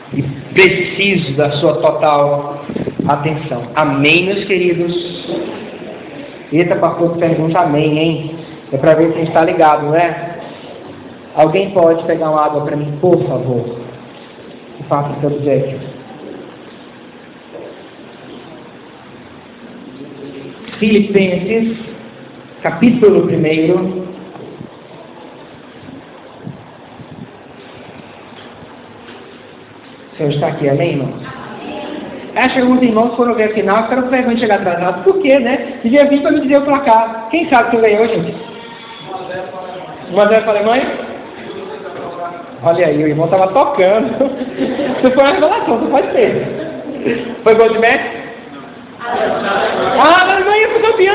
e preciso da sua total atenção. Amém, meus queridos? Eita, pastor, pergunta amém, hein? É para ver se a gente está ligado, não é? Alguém pode pegar uma água para mim, por favor? E faça pelo jeito. Filipenses, capítulo 1. O Senhor está aqui, amém, irmãos? Acho que alguns irmãos foram ver a final, ficaram com vergonha de chegar atrasado. Por quê, né? Devia vir para me dizer o placar. Quem sabe quem ganhou, gente? 1-0 para a Alemanha? Olha aí, o irmão estava tocando. Isso foi uma revelação, isso pode ser. Foi gol de Messi? Ah, a Alemanha foi campeã!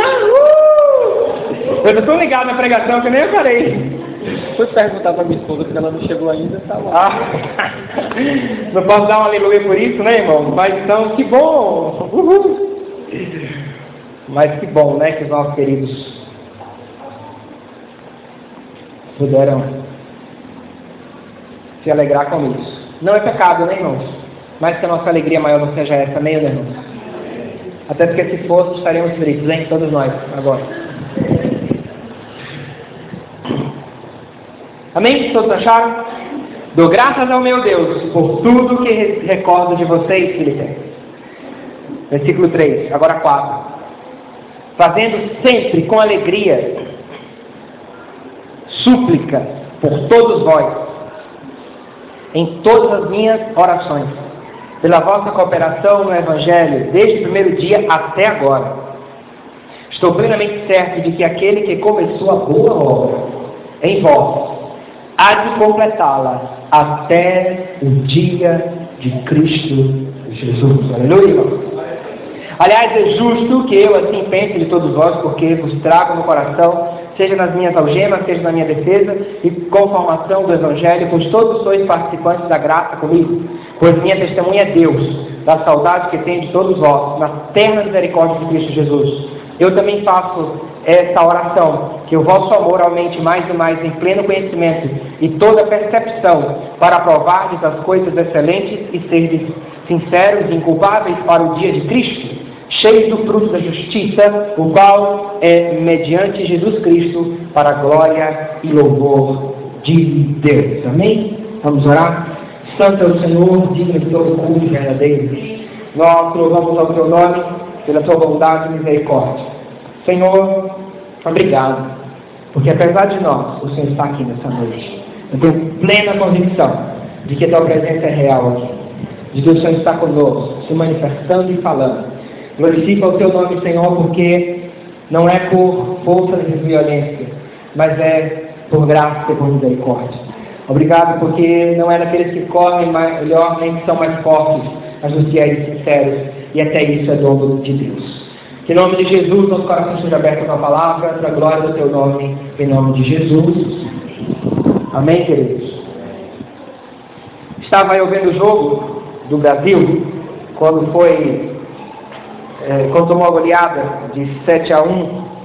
Eu não estou ligado na pregação, que nem eu falei. Fui perguntar para minha esposa, porque ela não chegou ainda, tá lá. Não posso dar um aleluia por isso, né, irmão? Mas então, que bom! Uhul. Mas que bom, né, que os nossos queridos puderam se alegrar com isso. Não é pecado, né, irmãos? Mas que a nossa alegria maior não seja essa, né, irmãos? Até porque se fosse, estaremos felizes, hein? Todos nós, agora. Amém? Todos acharam? Dou graças ao meu Deus por tudo que recordo de vocês, Filipenses. Versículo 3, agora 4. Fazendo sempre com alegria súplica por todos vós, em todas as minhas orações, pela vossa cooperação no Evangelho, desde o primeiro dia até agora. Estou plenamente certo de que aquele que começou a boa obra em vós, há de completá-la até o dia de Cristo Jesus. Aleluia! Aliás, é justo que eu assim pense de todos vós, porque vos trago no coração, seja nas minhas algemas, seja na minha defesa, e com formação do Evangelho, pois todos sois participantes da graça comigo, pois minha testemunha é Deus, da saudade que tenho de todos vós, na terna misericórdia de Cristo Jesus. Eu também faço esta oração, que o vosso amor aumente mais e mais em pleno conhecimento e toda percepção, para aprovardes as coisas excelentes e serdes sinceros e inculpáveis para o dia de Cristo, cheios do fruto da justiça, o qual é mediante Jesus Cristo, para a glória e louvor de Deus. Amém? Vamos orar? Santo é o Senhor, digno de todo culto verdadeiro. Nós louvamos ao teu nome pela tua bondade e misericórdia. Senhor, obrigado, porque apesar de nós, o Senhor está aqui nessa noite. Eu tenho plena convicção de que a tua presença é real aqui, de que o Senhor está conosco, se manifestando e falando. Glorifica o teu nome, Senhor, porque não é por força de violência, mas é por graça e por misericórdia. Obrigado, porque não é daqueles que correm melhor, nem que são mais fortes, mas dos que é sinceros, e até isso é dom de Deus. Que em nome de Jesus, nosso coração esteja aberto com a palavra, para a glória do teu nome, em nome de Jesus. Amém, queridos? Estava eu vendo o jogo do Brasil, quando tomou a goleada de 7-1,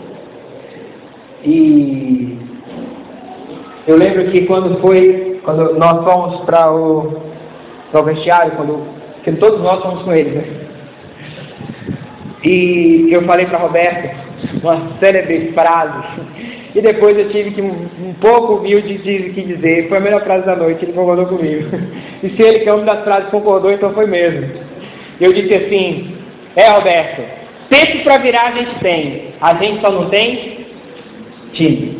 e eu lembro que quando nós fomos para o vestiário, porque todos nós fomos com eles, né? E eu falei para Roberto uma célebre frase, e depois eu tive que um pouco humilde que dizer, foi a melhor frase da noite, ele concordou comigo. E se ele, que é uma das frases, concordou, então foi mesmo. Eu disse assim: Roberto, tempo para virar a gente só não tem time.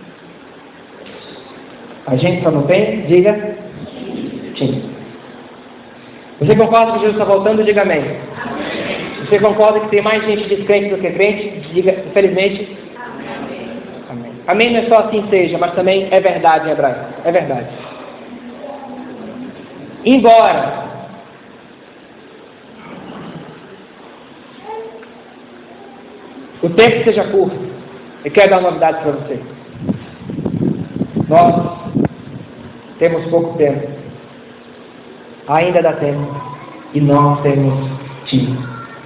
A gente só não tem, diga, time. Você concorda que Jesus está voltando? Diga amém. Você concorda que tem mais gente descrente do que crente? Diga, infelizmente, amém. Amém não é só assim seja, mas também é verdade em hebraico. É verdade. Embora o tempo seja curto, eu quero dar uma novidade para você. Nós temos pouco tempo. Ainda dá tempo. E nós temos time.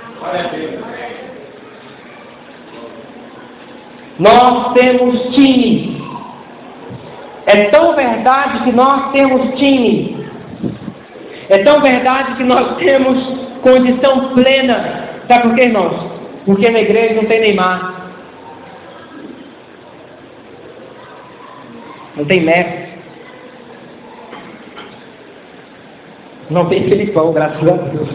Nós temos time. É tão verdade que nós temos time, É tão verdade que nós temos condição plena. Sabe por quê, irmãos? Porque na igreja não tem Neymar, não tem Messi, não tem Felipão, graças a Deus.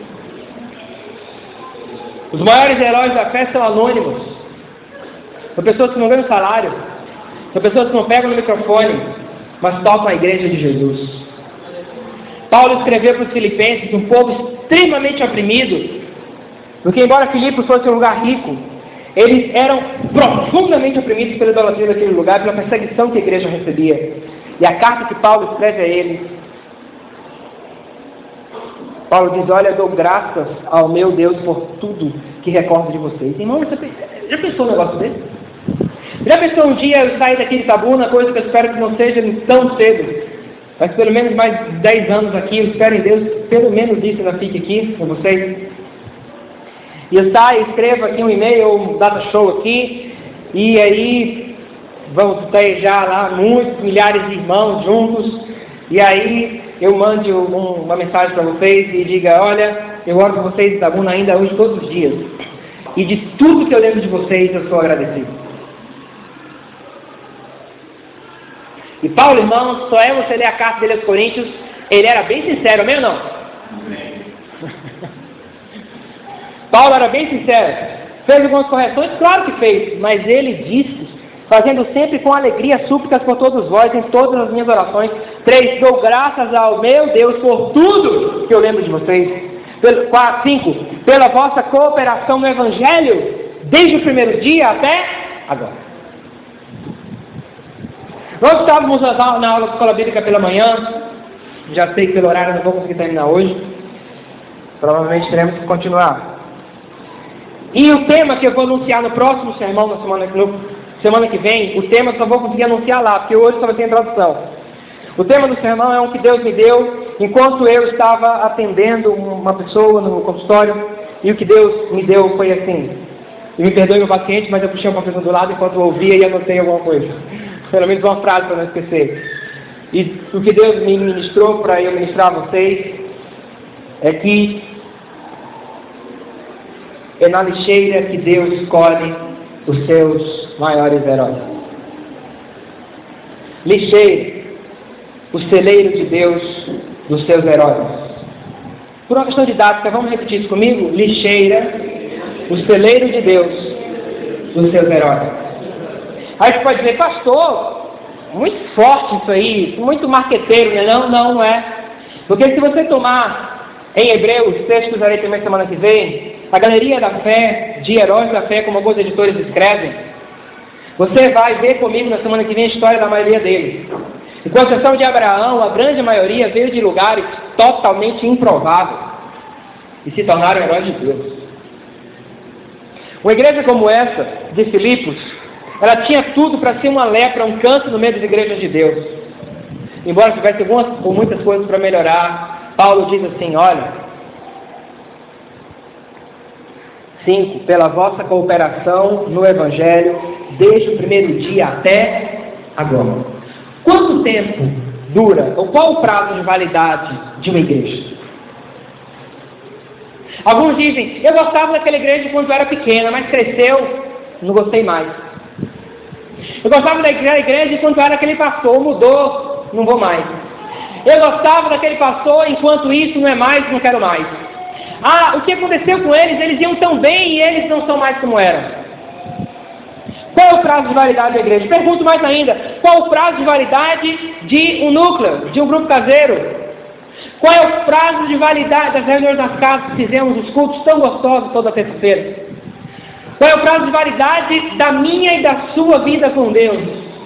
Os maiores heróis da fé são anônimos. São pessoas que não ganham salário. São pessoas que não pegam no microfone, mas tocam a igreja de Jesus. Paulo escreveu para os filipenses, um povo extremamente oprimido, porque embora Filipos fosse um lugar rico, eles eram profundamente oprimidos pela idolatria daquele lugar, pela perseguição que a igreja recebia. E a carta que Paulo escreve a eles, Paulo diz: olha, dou graças ao meu Deus por tudo que recordo de vocês. Irmão, já pensou um negócio desse? Já pensou um dia eu sair daqui de Itabuna, coisa que eu espero que não seja tão cedo, mas pelo menos mais 10 anos aqui, eu espero em Deus, pelo menos isso ainda fique aqui com vocês. E eu saio, escrevo aqui um e-mail, um data show aqui, e aí vamos ter já lá muitos, milhares de irmãos juntos, e aí eu mande uma mensagem para vocês e diga: olha, eu oro por vocês em Itabuna ainda hoje, todos os dias, e de tudo que eu lembro de vocês, eu sou agradecido. E Paulo, irmão, só é você ler a carta dele aos Coríntios, ele era bem sincero, amém ou não? Amém. Paulo era bem sincero, fez algumas correções, claro que fez, mas ele disse, fazendo sempre com alegria súplicas por todos vós, em todas as minhas orações. 3, dou graças ao meu Deus por tudo que eu lembro de vocês. 5, pela vossa cooperação no Evangelho, desde o primeiro dia até agora. Nós estávamos na aula de escola bíblica pela manhã, já sei que pelo horário não vou conseguir terminar hoje, provavelmente teremos que continuar. E o tema que eu vou anunciar no próximo sermão, na semana que vem, o tema eu só vou conseguir anunciar lá, porque hoje só vai ter introdução. O tema do sermão é um que Deus me deu enquanto eu estava atendendo uma pessoa no consultório, e o que Deus me deu foi assim. E me perdoe meu paciente, mas eu puxei uma pessoa do lado enquanto eu ouvia e anotei alguma coisa. Pelo menos uma frase para não esquecer. E o que Deus me ministrou para eu ministrar a vocês é que é na lixeira que Deus escolhe os seus maiores heróis. Lixeira, o celeiro de Deus dos seus heróis. Por uma questão didática, vamos repetir isso comigo? Lixeira, o celeiro de Deus dos seus heróis. Aí você pode dizer: pastor, muito forte isso aí, muito marqueteiro, né? Não é. Porque se você tomar em Hebreus, texto que usarei também semana que vem, a galeria da fé, de heróis da fé, como alguns editores escrevem, você vai ver comigo na semana que vem a história da maioria deles. E com exceção de Abraão, a grande maioria veio de lugares totalmente improváveis e se tornaram heróis de Deus. Uma igreja como essa, de Filipos, ela tinha tudo para ser uma lepra, um câncer no meio das igrejas de Deus. Embora tivesse muitas coisas para melhorar, Paulo diz assim: olha, 5, pela vossa cooperação no Evangelho, desde o primeiro dia até agora. Quanto tempo dura, ou qual o prazo de validade de uma igreja? Alguns dizem: eu gostava daquela igreja quando eu era pequena, mas cresceu, não gostei mais. Eu gostava daquela igreja enquanto era aquele pastor, mudou, não vou mais. Eu gostava daquele pastor, enquanto isso não é mais, não quero mais. O que aconteceu com eles? Eles iam tão bem e eles não são mais como eram. Qual é o prazo de validade da igreja? Pergunto mais ainda: qual o prazo de validade de um núcleo, de um grupo caseiro? Qual é o prazo de validade das reuniões das casas que fizemos, os cultos tão gostosos toda terça-feira? Qual é o prazo de validade da minha e da sua vida com Deus?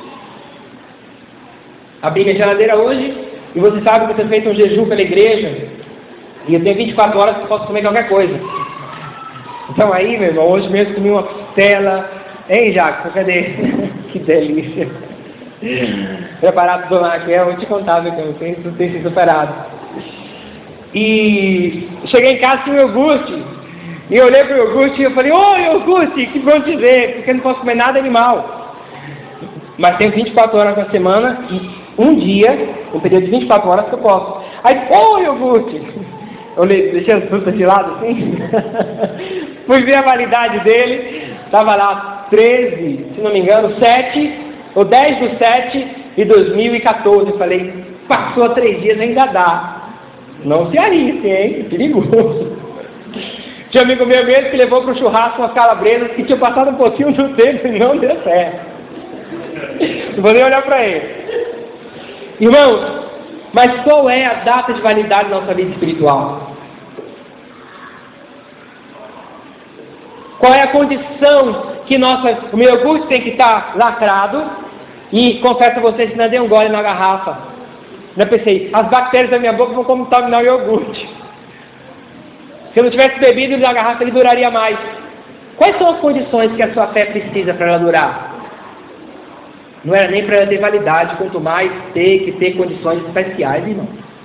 Abri minha geladeira hoje e você sabe que eu tenho feito um jejum pela igreja e eu tenho 24 horas que eu posso comer qualquer coisa. Então aí, meu irmão, hoje mesmo comi uma costela. Hein, Jackson, cadê? Que delícia. Preparado do lá, que eu vou te contar, meu irmão, tem sido superado. E cheguei em casa com o iogurte. E eu olhei para o iogurte e eu falei: ô iogurte, que bom te ver, porque eu não posso comer nada animal. Mas tenho 24 horas na semana e um dia, um período de 24 horas que eu posso. Aí, iogurte! Eu deixei as frutas de lado assim. Fui ver a validade dele. Estava lá 13, se não me engano, 7, ou 10/7 de 2014. Falei, passou 3 dias, ainda dá. Não se arrisque, hein? Perigoso. Tinha um amigo meu mesmo que levou para o churrasco umas calabresas que tinha passado um pouquinho do tempo e não deu certo. Não vou nem olhar para ele. Irmãos, mas qual é a data de validade da nossa vida espiritual? Qual é a condição que o meu iogurte tem que estar lacrado? E confesso a vocês que não dei um gole na garrafa. Eu pensei, as bactérias da minha boca vão contaminar o iogurte. Se eu não tivesse bebido na garrafa, ele duraria mais. Quais são as condições que a sua fé precisa para ela durar? Não era nem para ela ter validade, quanto mais ter condições especiais, irmão.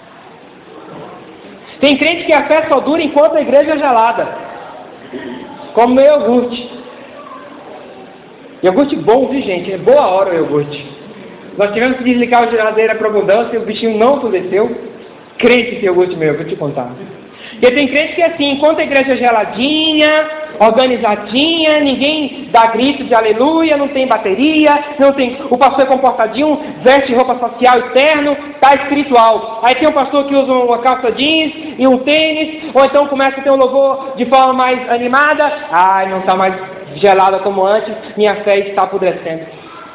Tem crente que a fé só dura enquanto a igreja é gelada. Como meu iogurte. Iogurte bom, viu, gente? É boa hora o iogurte. Nós tivemos que desligar a geladeira para abundância e o bichinho não apodreceu. Crente esse iogurte meu, vou te contar. E tem crente que é assim, enquanto a igreja é geladinha, organizadinha, ninguém dá grito de aleluia, não tem bateria, o pastor é comportadinho, veste roupa social e terno, está espiritual. Aí tem um pastor que usa uma calça jeans e um tênis, ou então começa a ter um louvor de forma mais animada, não está mais gelada como antes, minha fé está apodrecendo.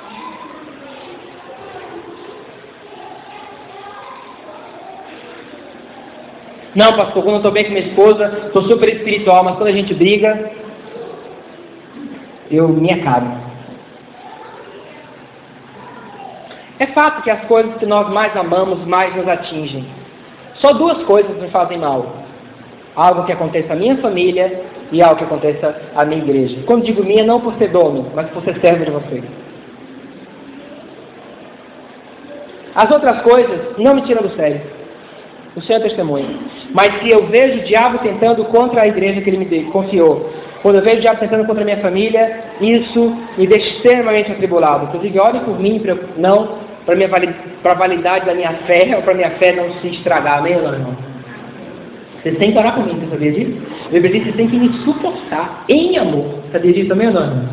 Não, pastor, quando eu estou bem com minha esposa, estou super espiritual, mas quando a gente briga, eu me acabo. É fato que as coisas que nós mais amamos, mais nos atingem. Só 2 coisas me fazem mal. Algo que aconteça à minha família e algo que aconteça à minha igreja. Quando digo minha, não por ser dono, mas por ser servo de vocês. As outras coisas não me tiram do sério. O Senhor é testemunha. Mas se eu vejo o diabo tentando contra a igreja que ele me confiou, quando eu vejo o diabo tentando contra a minha família, isso me deixa extremamente atribulado. Inclusive, ore por mim, para a validade da minha fé, ou para a minha fé não se estragar, amém, irmão? Você tem que orar por mim, você sabia disso? Eu disse, você tem que me suportar em amor. Sabia disso também, irmão?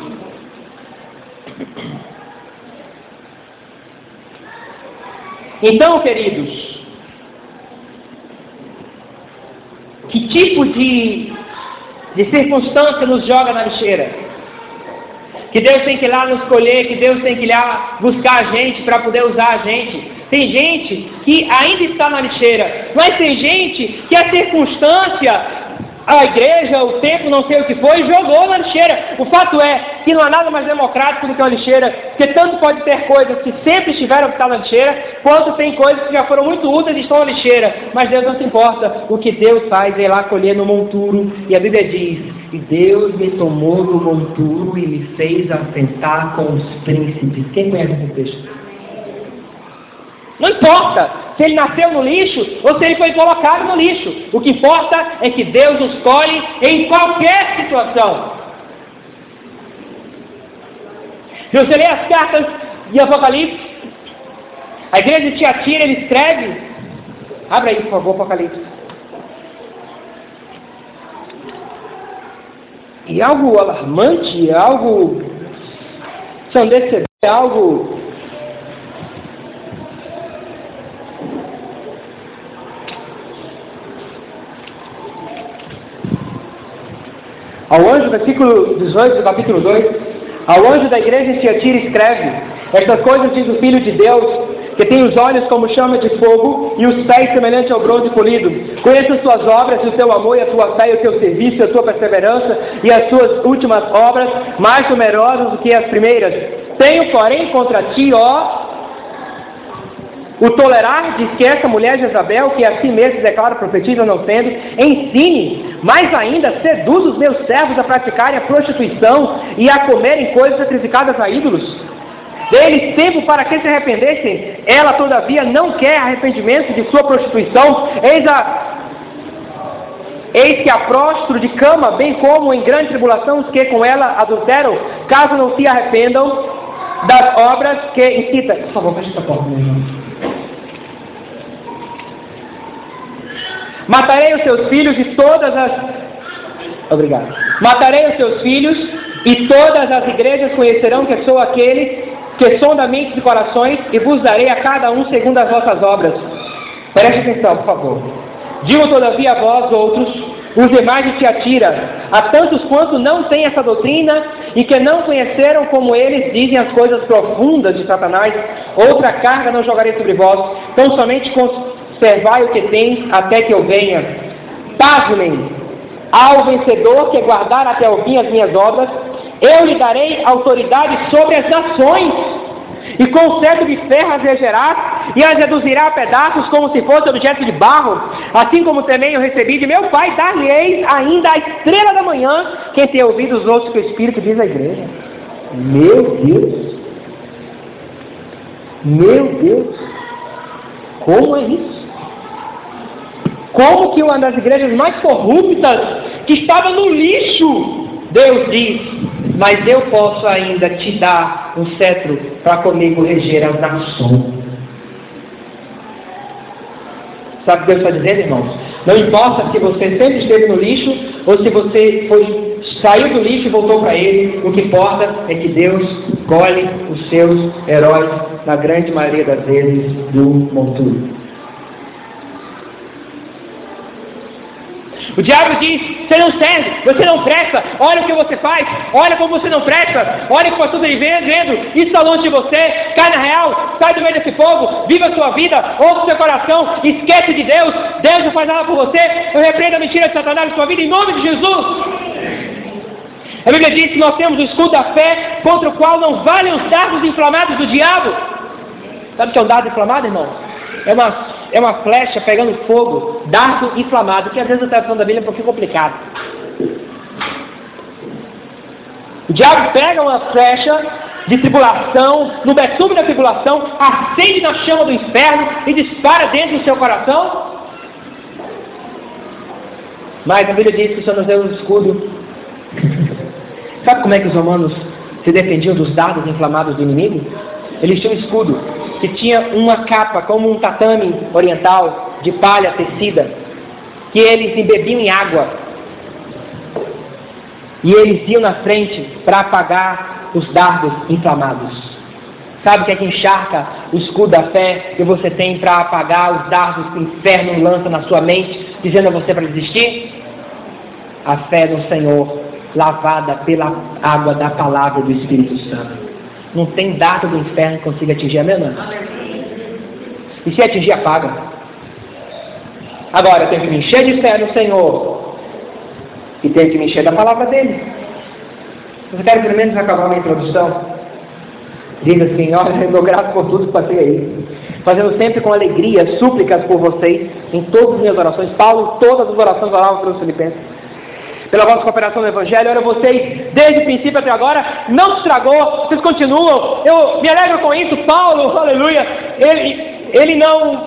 Então, queridos, que tipo de circunstância nos joga na lixeira? Que Deus tem que ir lá nos escolher, que Deus tem que ir lá buscar a gente para poder usar a gente. Tem gente que ainda está na lixeira, mas tem gente que a circunstância, a igreja, o tempo, não sei o que foi, jogou na lixeira. O fato é que não há nada mais democrático do que uma lixeira, porque tanto pode ter coisas que sempre estiveram que estão na lixeira, quanto tem coisas que já foram muito úteis e estão na lixeira. Mas Deus não se importa. O que Deus faz é ir lá colher no monturo. E a Bíblia diz, e Deus me tomou do monturo e me fez assentar com os príncipes. Quem conhece esse texto? Não importa se ele nasceu no lixo ou se ele foi colocado no lixo. O que importa é que Deus nos escolhe em qualquer situação. Se você ler as cartas de Apocalipse, a igreja de Tiatira, ele escreve, abre aí por favor, Apocalipse. E algo alarmante, algo ensandecedor, algo... Ao anjo, versículo 18 do capítulo 2, ao anjo da igreja em Tiatira escreve, estas coisas diz o Filho de Deus, que tem os olhos como chama de fogo e os pés semelhantes ao bronze polido. Conheço as tuas obras, e o teu amor, e a tua fé, e o teu serviço, e a tua perseverança, e as tuas últimas obras, mais numerosas do que as primeiras. Tenho, porém, contra ti, o tolerar diz que essa mulher Jezabel, que a si mesma se declara profetiza não sendo, ensine, mais ainda, seduz os meus servos a praticarem a prostituição e a comerem coisas sacrificadas a ídolos. Dê-lhes tempo para que se arrependessem. Ela, todavia, não quer arrependimento de sua prostituição. Eis que a próstro de cama, bem como em grande tribulação os que com ela adulteram, caso não se arrependam das obras que incita. Por favor, feche essa porta, meu irmão. Matarei os seus filhos e todas as... Obrigado. Matarei os seus filhos e todas as igrejas conhecerão que sou aquele que sonda mentes e corações, e vos darei a cada um segundo as vossas obras. Preste atenção, por favor. Digo todavia a vós outros, os demais de Tiatira, a tantos quanto não têm essa doutrina e que não conheceram como eles dizem as coisas profundas de Satanás, outra carga não jogarei sobre vós, então somente conservai o que tens até que eu venha. Pasmem, ao vencedor que guardar até o fim as minhas obras, eu lhe darei autoridade sobre as nações, e com cetro de ferro as regerá, e as reduzirá a pedaços como se fosse objeto de barro, assim como também eu recebi de meu Pai, dar-lhe-eis ainda a estrela da manhã. Quem tem ouvido os outros que o Espírito diz à igreja. Meu Deus! Meu Deus! Como é isso? Como que uma das igrejas mais corruptas, que estava no lixo, Deus diz: mas eu posso ainda te dar um cetro para comigo reger as nações. Sabe o que Deus está dizendo, irmãos? Não importa se você sempre esteve no lixo ou se você saiu do lixo e voltou para ele. O que importa é que Deus escolhe os seus heróis, na grande maioria das vezes, do monturo. O diabo diz: você não serve, você não presta, olha o que você faz, olha como você não presta, olha o que o pastor está vendo, isso está longe de você, cai na real, sai do meio desse povo, viva a sua vida, ouça o seu coração, esquece de Deus, Deus não faz nada por você, eu repreendo a mentira de Satanás na sua vida em nome de Jesus. A Bíblia diz que nós temos o escudo da fé, contra o qual não valem os dardos inflamados do diabo. Sabe o que é um dardo inflamado, irmão? É uma flecha pegando fogo, dardo inflamado, que às vezes a tradução da Bíblia é um pouquinho complicado. O diabo pega uma flecha de tribulação, no betume da tribulação, acende na chama do inferno e dispara dentro do seu coração. Mas a Bíblia diz que o Senhor nos deu um escudo. Sabe como é que os romanos se defendiam dos dardos inflamados do inimigo? Eles tinham um escudo que tinha uma capa, como um tatame oriental, de palha tecida, que eles embebiam em água. E eles iam na frente para apagar os dardos inflamados. Sabe o que é que encharca o escudo da fé que você tem para apagar os dardos que o inferno lança na sua mente, dizendo a você para desistir? A fé no Senhor, lavada pela água da palavra do Espírito Santo. Não tem dardo do inferno que consiga atingir a minha mão. E se atingir, apaga. Agora eu tenho que me encher de fé no Senhor. E tenho que me encher da palavra dele. Eu quero pelo menos acabar minha introdução. Diga assim: olha, eu dou graças por tudo que passei aí. Fazendo sempre com alegria súplicas por vocês em todas as minhas orações. Paulo, todas as orações oravam para os filipenses. Pela vossa cooperação no Evangelho, olha, vocês, desde o princípio até agora, não se estragou, vocês continuam, eu me alegro com isso. Paulo, aleluia, ele não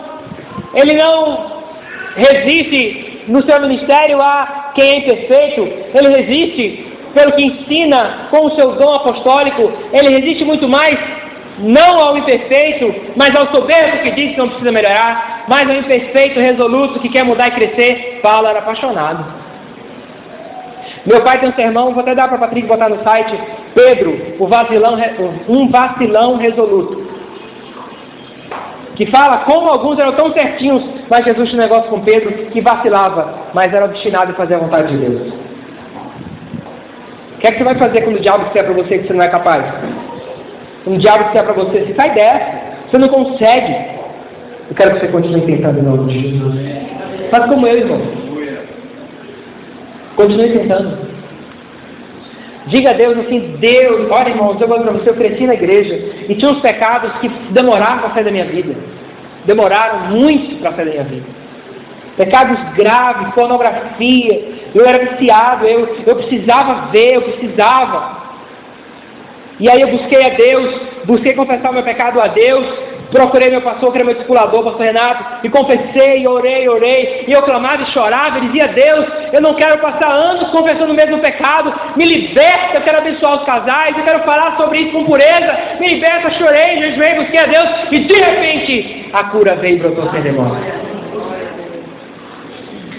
resiste no seu ministério a quem é imperfeito, ele resiste pelo que ensina com o seu dom apostólico, ele resiste muito mais, não ao imperfeito, mas ao soberbo que diz que não precisa melhorar, mas ao imperfeito resoluto que quer mudar e crescer. Paulo era apaixonado. Meu pai tem um sermão, vou até dar para a Patrícia botar no site, Pedro, um vacilão resoluto, que fala como alguns eram tão certinhos, mas Jesus tinha um negócio com Pedro que vacilava, mas era obstinado em fazer a vontade de Deus. O que é que você vai fazer quando o diabo disser para você que você não é capaz? Quando o diabo disser para você, você sai dessa, você não consegue. Eu quero que você continue tentando em nome de Jesus. Faz como eu, irmão. Continue tentando. Diga a Deus assim: Deus, olha, irmãos, eu vou para você, eu cresci na igreja e tinha uns pecados que demoraram para sair da minha vida. Demoraram muito para sair da minha vida. Pecados graves, pornografia. Eu era viciado, eu precisava ver, eu precisava. E aí eu busquei a Deus, busquei confessar o meu pecado a Deus. Procurei meu pastor, que era meu discipulador, pastor Renato, e confessei, e orei, e eu clamava e chorava, e dizia: Deus, eu não quero passar anos confessando o mesmo pecado, me liberta, eu quero abençoar os casais, eu quero falar sobre isso com pureza, me liberta. Chorei, jejuei, busquei a Deus, e de repente a cura veio e brotou sem demora.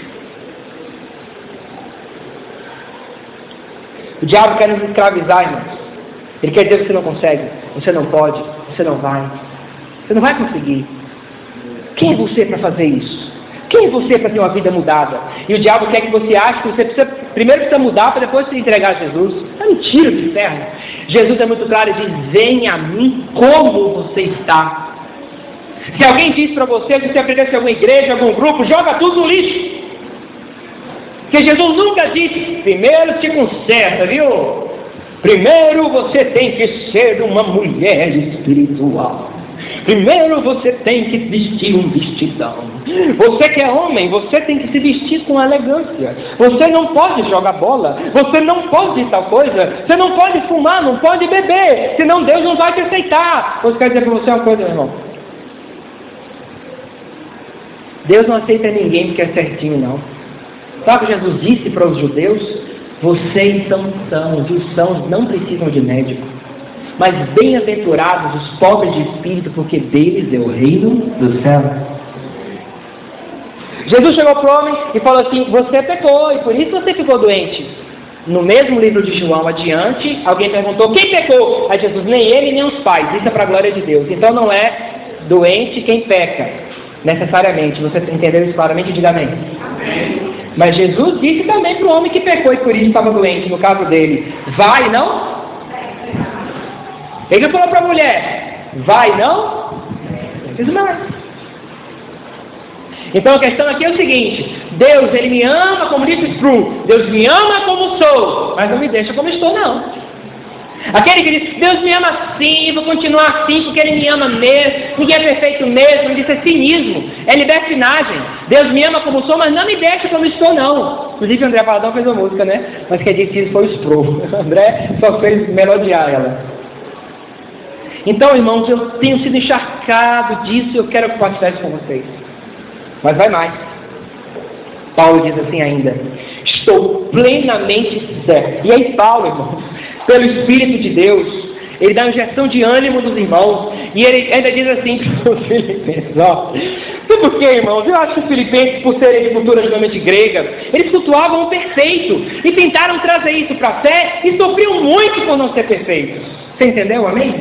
O diabo quer nos escravizar, irmãos. Ele quer dizer que você não consegue, você não pode, você não vai conseguir. Quem é você para fazer isso? Quem é você para ter uma vida mudada? E o diabo quer que você ache que você primeiro precisa mudar para depois se entregar a Jesus. É mentira do inferno. Jesus é muito claro e diz: venha a mim como você está. Se alguém diz para você que você pertence a alguma igreja, algum grupo, joga tudo no lixo. Porque Jesus nunca disse: primeiro te conserta, viu? Primeiro você tem que ser uma mulher espiritual. Primeiro você tem que vestir um vestidão. Você que é homem, você tem que se vestir com elegância. Você não pode jogar bola. Você não pode tal coisa. Você não pode fumar, não pode beber. Senão Deus não vai te aceitar. Você quer dizer para você uma coisa, irmão? Deus não aceita ninguém porque é certinho, não. Sabe o que Jesus disse para os judeus? Vocês são sãos, e os sãos não precisam de médico. Mas bem-aventurados os pobres de espírito, porque deles é o reino do céu. Jesus chegou para o homem e falou assim: você pecou e por isso você ficou doente. No mesmo livro de João adiante, alguém perguntou: quem pecou? Aí Jesus: nem ele nem os pais, isso é para a glória de Deus. Então não é doente quem peca, necessariamente. Você entendeu isso claramente? Diga amém. Mas Jesus disse também para o homem que pecou e por isso estava doente, no caso dele: vai, não? Ele falou para a mulher: vai, não? Diz mais. Então a questão aqui é o seguinte: Deus, Ele me ama como disse Spru, Deus me ama como sou, mas não me deixa como estou, não. Aquele que diz: Deus me ama assim, vou continuar assim porque Ele me ama mesmo, ninguém é perfeito mesmo, isso é cinismo, é libertinagem. Deus me ama como sou, mas não me deixa como estou, não. Inclusive o André Valadão fez uma música, né? Mas quem disse isso foi o Spru. O André só fez melodiar ela. Então, irmãos, eu tenho sido encharcado disso e eu quero compartilhar isso com vocês. Mas vai mais. Paulo diz assim ainda: estou plenamente certo. E aí Paulo, irmãos, pelo Espírito de Deus, ele dá uma injeção de ânimo dos irmãos, e ele ainda diz assim para os filipenses: ó, sabe por quê, irmãos? Eu acho que os filipenses, por serem de cultura geralmente grega, eles cultuavam o perfeito, e tentaram trazer isso para a fé, e sofriam muito por não ser perfeitos. Você entendeu? Amém?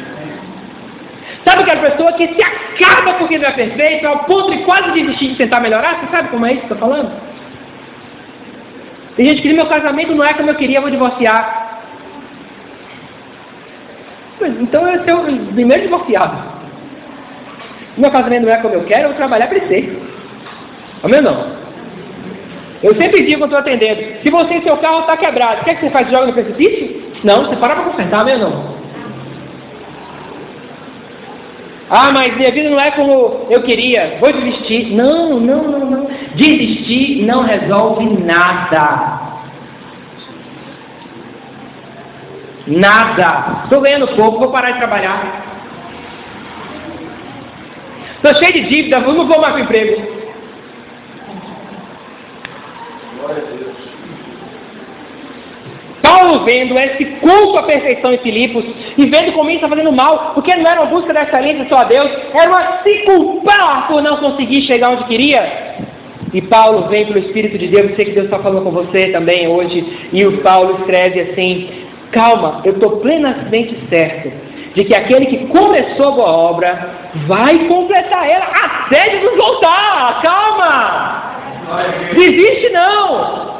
Sabe aquela pessoa que se acaba porque não é perfeito, ao ponto de quase desistir de tentar melhorar? Você sabe como é isso que eu estou falando? Tem gente que diz: meu casamento não é como eu queria, eu vou divorciar. Então eu sou o primeiro divorciado. Meu casamento não é como eu quero, eu vou trabalhar para ser. Amém ou não? Eu sempre digo quando estou atendendo: se você e seu carro está quebrado, o que é que você faz? Joga no precipício? Não, você para consertar, amém ou não? Ah, mas minha vida não é como eu queria, vou desistir. Não. Desistir não resolve nada. Nada. Estou ganhando pouco, vou parar de trabalhar. Estou cheio de dívida, não vou mais para o emprego. Glória a Deus. Paulo, vendo esse culto à perfeição em Filipos, e vendo como ele está fazendo mal, porque não era uma busca da excelência só a Deus, era uma se culpar por não conseguir chegar onde queria. E Paulo vem pelo Espírito de Deus, eu sei que Deus está falando com você também hoje, e o Paulo escreve assim: calma, eu estou plenamente certo de que aquele que começou a boa obra vai completar ela até Jesus voltar. Calma! Desiste não!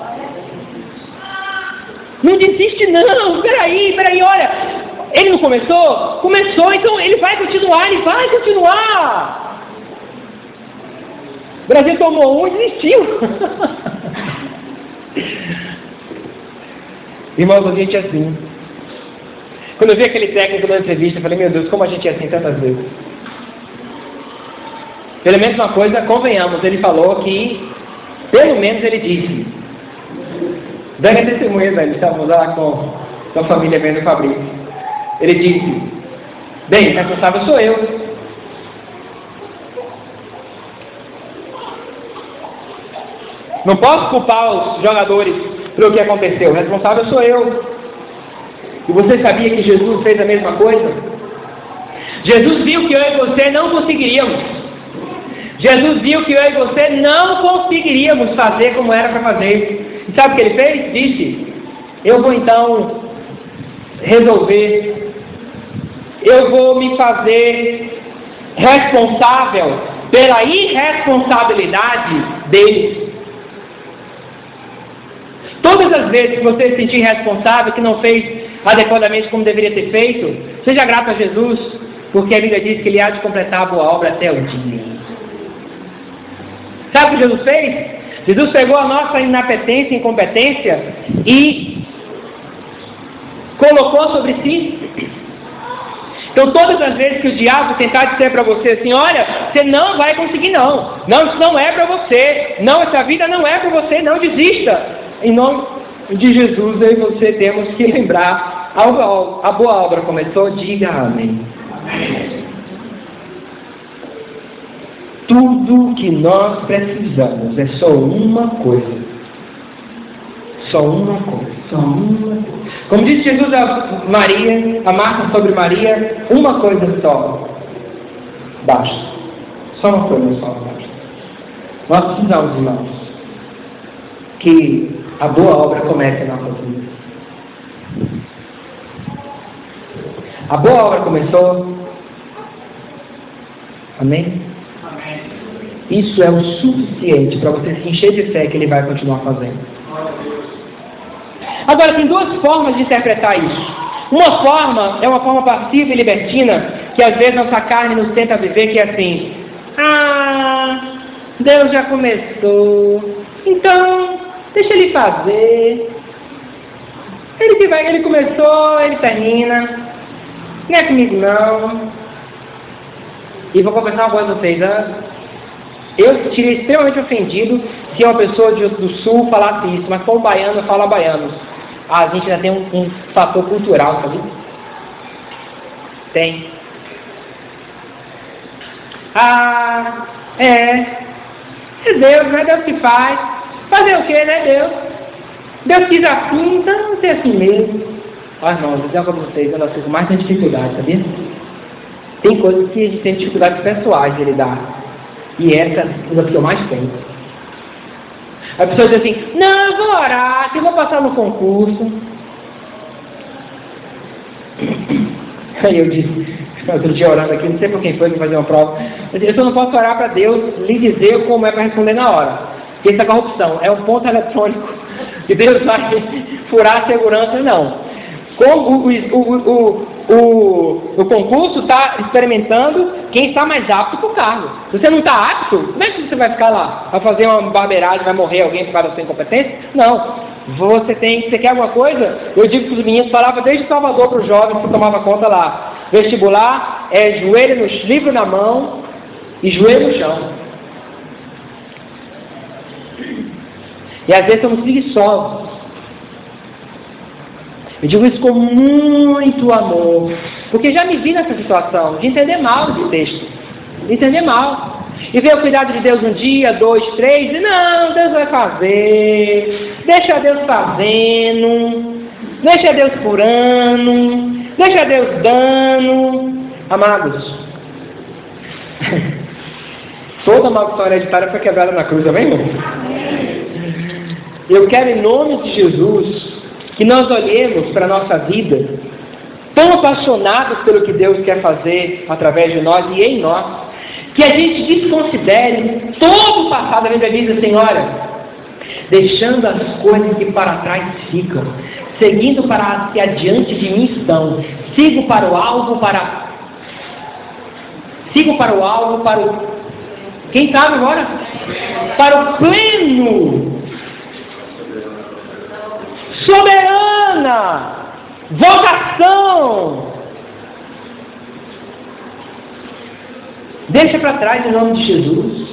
Não desiste não, peraí, olha, ele não começou? Começou, então ele vai continuar. O Brasil tomou um e desistiu. Irmãos, a gente é assim. Quando eu vi aquele técnico da entrevista, eu falei: meu Deus, como a gente é assim tantas vezes. Pelo menos uma coisa, convenhamos, ele falou que, pelo menos ele disse. Dando a testemunha, velho, estávamos lá com a família vendo o Fabrício. Ele disse: bem, o responsável sou eu. Não posso culpar os jogadores pelo que aconteceu. O responsável sou eu. E você sabia que Jesus fez a mesma coisa? Jesus viu que eu e você não conseguiríamos. Jesus viu que eu e você não conseguiríamos fazer como era para fazer. E sabe o que ele fez? Disse: eu vou então resolver, eu vou me fazer responsável pela irresponsabilidade deles. Todas as vezes que você se sentir responsável, que não fez adequadamente como deveria ter feito, seja grato a Jesus, porque a Bíblia diz que Ele há de completar a boa obra até o dia. Sabe o que Jesus fez? Jesus pegou a nossa inapetência e incompetência e colocou sobre si. Então, todas as vezes que o diabo tentar dizer para você assim, olha, você não vai conseguir não, isso não é para você, não, essa vida não é para você, não desista. Em nome de Jesus, eu e você temos que lembrar, a boa obra começou, diga amém. Tudo que nós precisamos é só uma coisa. Só uma coisa. Como disse Jesus a Maria, a Marta sobre Maria, uma coisa só basta. Só uma coisa só basta. Nós precisamos, irmãos, que a boa obra comece em nossas vidas. A boa obra começou. Amém? Isso é o suficiente para você se encher de fé que Ele vai continuar fazendo. Agora, tem duas formas de interpretar isso. Uma forma é uma forma passiva e libertina, que às vezes nossa carne nos tenta viver, que é assim: Deus já começou, então deixa Ele fazer. Ele começou, Ele termina. Não é comigo não. E vou confessar uma coisa a vocês, eu seria extremamente ofendido se uma pessoa do sul falasse isso, mas como baiano fala baiano. A gente ainda tem um fator cultural, sabe? Tem. É Deus, né? Deus que faz. Fazer o que, né, Deus? Deus quis assim, então não sei assim mesmo. Olha, irmãos, vou dizer para vocês, eu fico mais com dificuldade, sabia? Tem coisas que a gente tem dificuldades pessoais de lidar. E essa é uma das que eu mais tenho. A pessoa diz assim, não, eu vou orar, que eu vou passar no concurso. Aí eu disse, outro dia orando aqui, não sei por quem foi que fazer uma prova, eu disse, eu só não posso orar para Deus lhe dizer como é para responder na hora. Porque isso é corrupção, é um ponto eletrônico que Deus vai furar a segurança, não. Como o concurso está experimentando quem está mais apto para o cargo. Se você não está apto, como é que você vai ficar lá? Vai fazer uma barbeiragem, vai morrer alguém por causa da sua incompetência? Não. Você quer alguma coisa? Eu digo para os meninos, falava desde Salvador para os jovens que tomava conta lá. Vestibular é joelho no livro na mão e joelho no chão. E às vezes somos preguiçosos. Eu digo isso com muito amor, porque já me vi nessa situação de entender mal esse texto, de entender mal, e ver o cuidado de Deus um dia, 2, 3, e não, Deus vai fazer, deixa Deus fazendo, deixa Deus curando, deixa Deus dando. Amados, toda maldição hereditária foi quebrada na cruz, amém, irmão? Eu quero, em nome de Jesus, que nós olhemos para a nossa vida tão apaixonados pelo que Deus quer fazer através de nós e em nós, que a gente desconsidere todo o passado. A Bíblia diz assim, olha, deixando as coisas que para trás ficam, seguindo para as que adiante de mim estão, sigo para o alvo, quem sabe agora? Para o pleno, soberana vocação. Deixa para trás em nome de Jesus.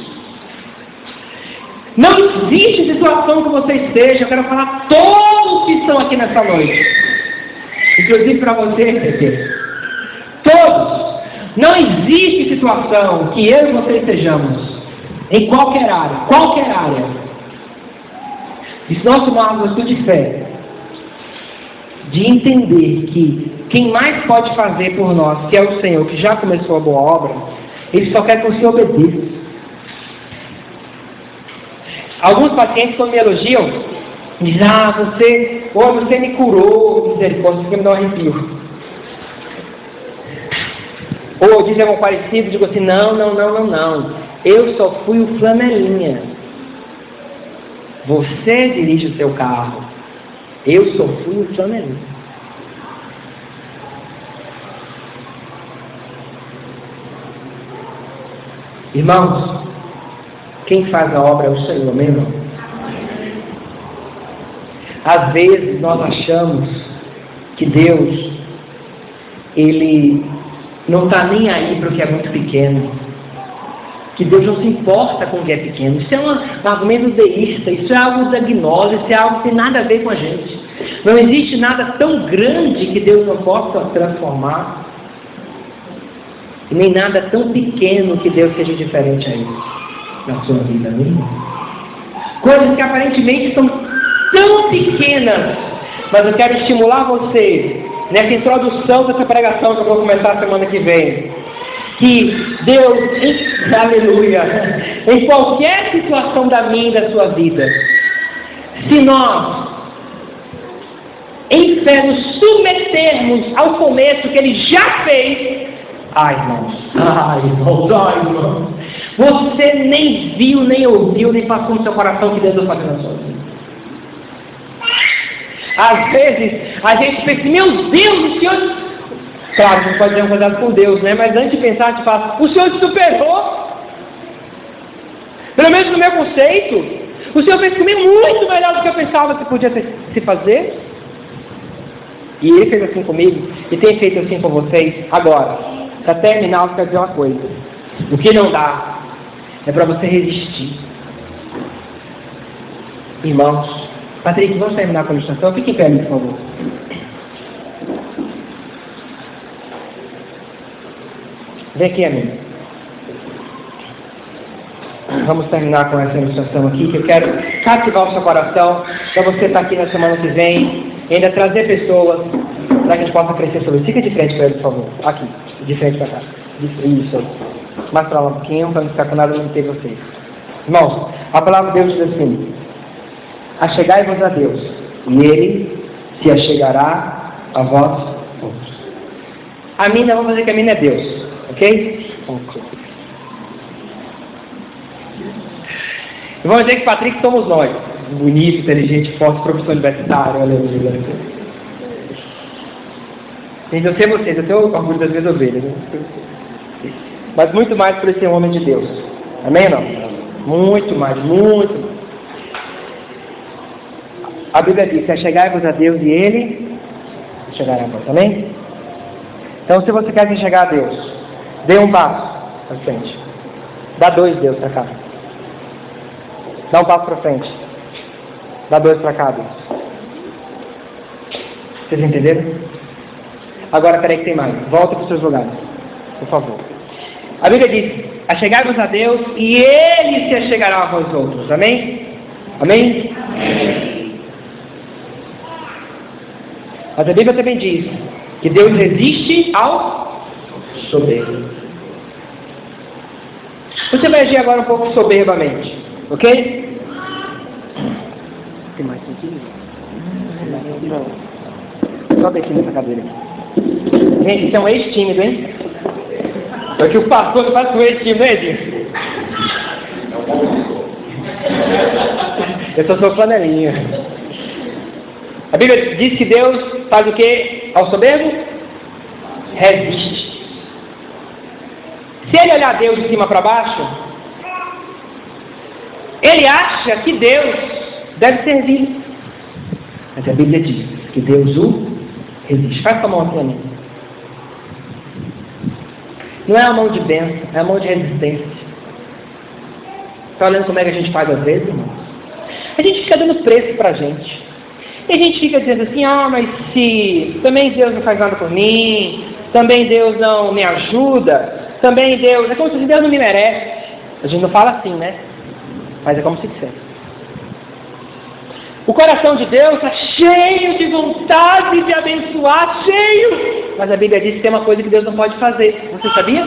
Não existe situação que você esteja. Eu quero falar a todos que estão aqui nessa noite, inclusive para você, Pepe. Todos. Não existe situação que eu e você estejamos em qualquer área. E se nós tomarmos a atitude de fé, de entender que quem mais pode fazer por nós, que é o Senhor, que já começou a boa obra, Ele só quer que você obedeça. Alguns pacientes, quando me elogiam, Diz, você me curou, misericórdia, isso que me dá um arrepio. Ou diz algo parecido, digo assim, não. Eu só fui o flanelinha. Você dirige o seu carro. Eu só fui o flanelinha. Irmãos, quem faz a obra é o Senhor, amém, irmão? Às vezes nós achamos que Deus, Ele não está nem aí para o que é muito pequeno. Que Deus não se importa com o que é pequeno. Isso é um argumento deísta, isso é algo da gnose, isso é algo que tem nada a ver com a gente. Não existe nada tão grande que Deus não possa transformar, e nem nada tão pequeno que Deus seja diferente a ele na sua vida, não? Coisas que aparentemente são tão pequenas, mas eu quero estimular você nessa introdução dessa pregação que eu vou comentar semana que vem, que Deus, aleluia, em qualquer situação da minha e da sua vida, se nós em fé nos submetermos ao começo que Ele já fez, irmãos, você nem viu, nem ouviu, nem passou no seu coração que Deus vai fazer na sua vida. Às vezes a gente pensa, meu Deus, o Senhor... Claro, a gente pode ter um cuidado com Deus, né? Mas antes de pensar, a gente fala, o Senhor te superou. Pelo menos no meu conceito, o Senhor fez comigo muito melhor do que eu pensava que podia se fazer. E Ele fez assim comigo, e tem feito assim com vocês. Agora, para terminar, eu quero dizer uma coisa. O que não dá é para você resistir. Irmãos, Patrick, vamos terminar com a ilustração? Fique em pé, por favor. Vem aqui, amigo. Vamos terminar com essa ilustração aqui, que eu quero cativar o seu coração, para você estar aqui na semana que vem, e ainda trazer pessoas, para que a gente possa crescer sobre isso. Fica de frente para ele, por favor. Aqui, de frente para cá. Isso aí. Mais para lá um pouquinho, para não ficar com nada no meio de vocês. Irmãos, a palavra de Deus diz assim: achegai-vos a Deus, e Ele se achegará a vós outros. A mina, vamos dizer que a mina é Deus, ok? E vamos dizer que Patrick somos nós. Bonito, inteligente, forte, professor universitário, aleluia. Gente, eu sei vocês, eu tenho orgulho das minhas ovelhas, né? Mas muito mais por esse homem de Deus. Amém ou não? Muito mais, muito mais. A Bíblia diz: achegai-vos a Deus e Ele chegará a vós. Amém? Então, se você quer se chegar a Deus, dê um passo para frente. Dá 2 Deus para cá. Dá um passo para frente. Dá 2 para cá, Deus. Vocês entenderam? Agora, peraí que tem mais. Volta para os seus lugares, por favor. A Bíblia diz: achegai-vos a Deus e Ele se achegará a vós outros. Amém? Amém? Amém. Mas a Bíblia também diz que Deus resiste ao soberbo. Você vai agir agora um pouco soberbamente, ok? Tem mais sentido? Sobe aqui nessa cadeira aqui. Gente, isso é um ex-tímido, hein? É que o pastor não faz com ex-tímido, né, Edinho? Eu só sou flanelinha. A Bíblia diz que Deus faz o que ao soberbo? Resiste. Se ele olhar Deus de cima para baixo, ele acha que Deus deve servir. Mas a Bíblia diz que Deus o resiste. Faz com a mão assim, amigo. Não é a mão de bênção, é a mão de resistência. Está olhando como é que a gente faz às vezes, irmão? A gente fica dando preço para a gente. E a gente fica dizendo assim: mas se também Deus não faz nada por mim, também Deus não me ajuda, também Deus... É como se Deus não me merece. A gente não fala assim, né? Mas é como se dissesse. O coração de Deus está cheio de vontade de abençoar, cheio. Mas a Bíblia diz que tem uma coisa que Deus não pode fazer. Você sabia?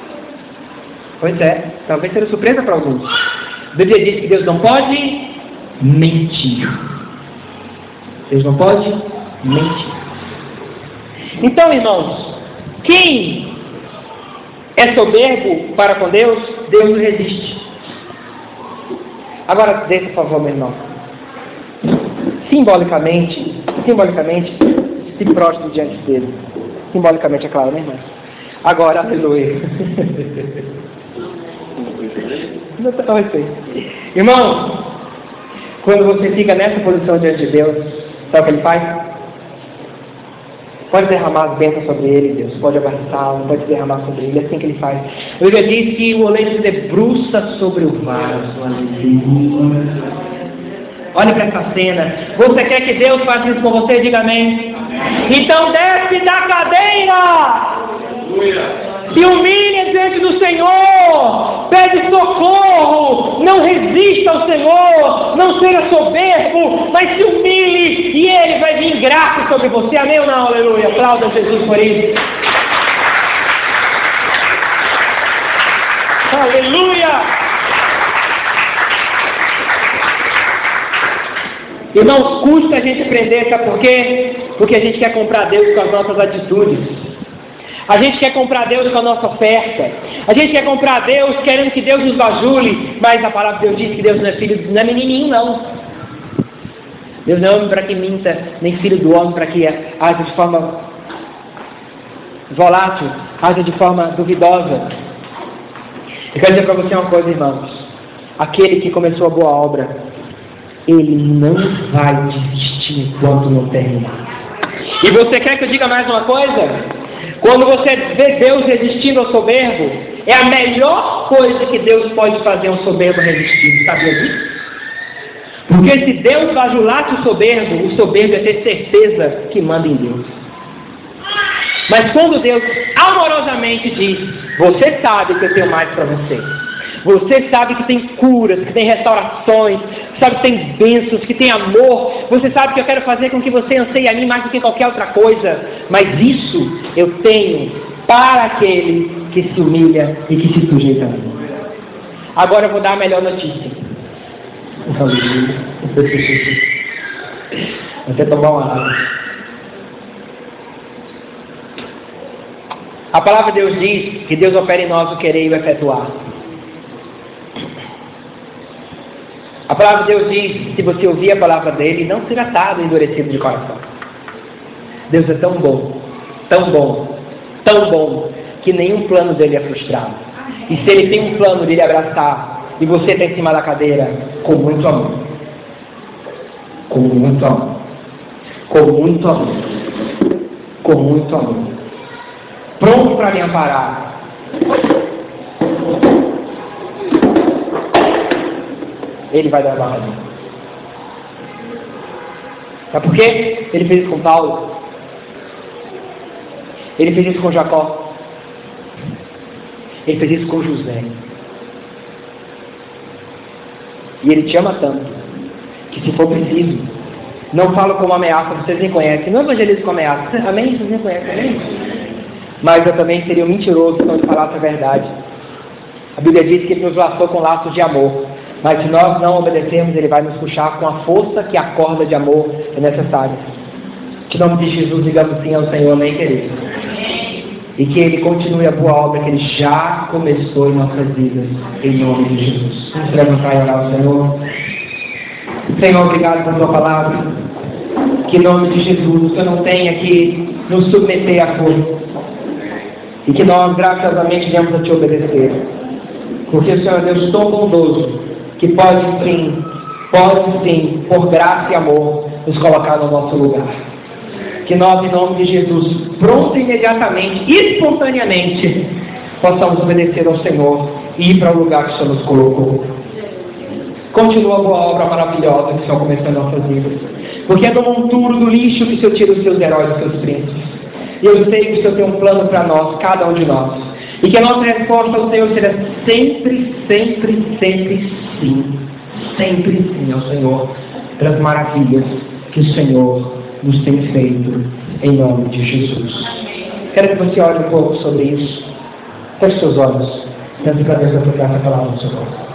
Pois é, talvez seja surpresa para alguns. A Bíblia diz que Deus não pode mentir. Deus não pode mentir. Então, irmãos, quem é soberbo para com Deus, Deus não resiste. Agora, deixa, por favor, meu irmão. Simbolicamente, se prostre diante dele. Simbolicamente, é claro, né, irmão? Agora, aleluia. Irmão, quando você fica nessa posição diante de Deus, sabe o que ele faz? Pode derramar as bênçãos sobre ele, Deus. Pode abraçá-lo, pode derramar sobre ele. É assim que ele faz. A Bíblia diz que o oleiro se debruça sobre o vaso. Aleluia. Olhe para essa cena. Você quer que Deus faça isso com você? Diga amém. Então desce da cadeira. Se humilhe diante do Senhor. Pede socorro. Não resista ao Senhor. Não seja soberbo, mas se humilhe e Ele vai vir graça sobre você. Amém ou não? Aleluia. Aplauda Jesus por isso. Aleluia. Irmãos, custa a gente aprender, sabe por quê? Porque a gente quer comprar Deus com as nossas atitudes. A gente quer comprar Deus com a nossa oferta. A gente quer comprar Deus querendo que Deus nos bajule. Mas a palavra de Deus diz que Deus não é filho, não é menininho, não. Deus não é homem para que minta, nem filho do homem para que haja de forma volátil, haja de forma duvidosa. Eu quero dizer para você uma coisa, irmãos. Aquele que começou a boa obra, ele não vai desistir enquanto não terminar. E você quer que eu diga mais uma coisa? Quando você vê Deus resistindo ao soberbo, é a melhor coisa que Deus pode fazer um soberbo resistir. Sabia disso? Porque se Deus bajulasse o soberbo ia ter certeza que manda em Deus. Mas quando Deus amorosamente diz: você sabe que eu tenho mais para você. Você sabe que tem curas, que tem restaurações, sabe que tem bênçãos, que tem amor. Você sabe que eu quero fazer com que você anseie a mim mais do que qualquer outra coisa. Mas isso eu tenho para aquele que se humilha e que se sujeita a mim. Agora eu vou dar a melhor notícia. Você tomar uma água. A palavra de Deus diz que Deus opera em nós o querer e o efetuar. A palavra de Deus diz, se você ouvir a palavra dele, não será atado e endurecido de coração. Deus é tão bom, tão bom, tão bom, que nenhum plano dele é frustrado. E se ele tem um plano de lhe abraçar, e você está em cima da cadeira, com muito amor. Com muito amor. Com muito amor. Com muito amor. Pronto para lhe amparar. Ele vai dar a barra dele. Sabe por quê? Ele fez isso com Paulo. Ele fez isso com Jacó. Ele fez isso com José. E ele te ama tanto que, se for preciso, não falo como ameaça, vocês nem conhecem. Não evangelizo com ameaça. Amém? Vocês nem conhecem, amém? Mas eu também seria um mentiroso se não falasse a verdade. A Bíblia diz que ele nos laçou com laços de amor. Mas se nós não obedecermos, ele vai nos puxar com a força que a corda de amor é necessária. Que em nome de Jesus, digamos sim ao Senhor, amém, querido? E que ele continue a boa obra que ele já começou em nossas vidas, em nome de Jesus. Vamos levantar e orar ao Senhor. Senhor, obrigado por tua palavra. Que em nome de Jesus, o Senhor não tenha que nos submeter à força. E que nós, graciosamente, venhamos a te obedecer. Porque o Senhor é Deus tão bondoso, que pode sim, por graça e amor, nos colocar no nosso lugar. Que nós, em nome de Jesus, pronto e imediatamente, espontaneamente, possamos obedecer ao Senhor e ir para o lugar que o Senhor nos colocou. Continua a boa obra maravilhosa que o Senhor começou em nossas vidas. Porque é do monturo, do lixo que o Senhor tira os seus heróis, os seus príncipes. E eu sei que o Senhor tem um plano para nós, cada um de nós. E que a nossa resposta ao Senhor seja sempre, sempre, sempre sim. Sempre sim ao Senhor. Pelas maravilhas que o Senhor nos tem feito em nome de Jesus. Quero que você olhe um pouco sobre isso. Feche seus olhos. Tente para Deus aplicar essa palavra no seu coração.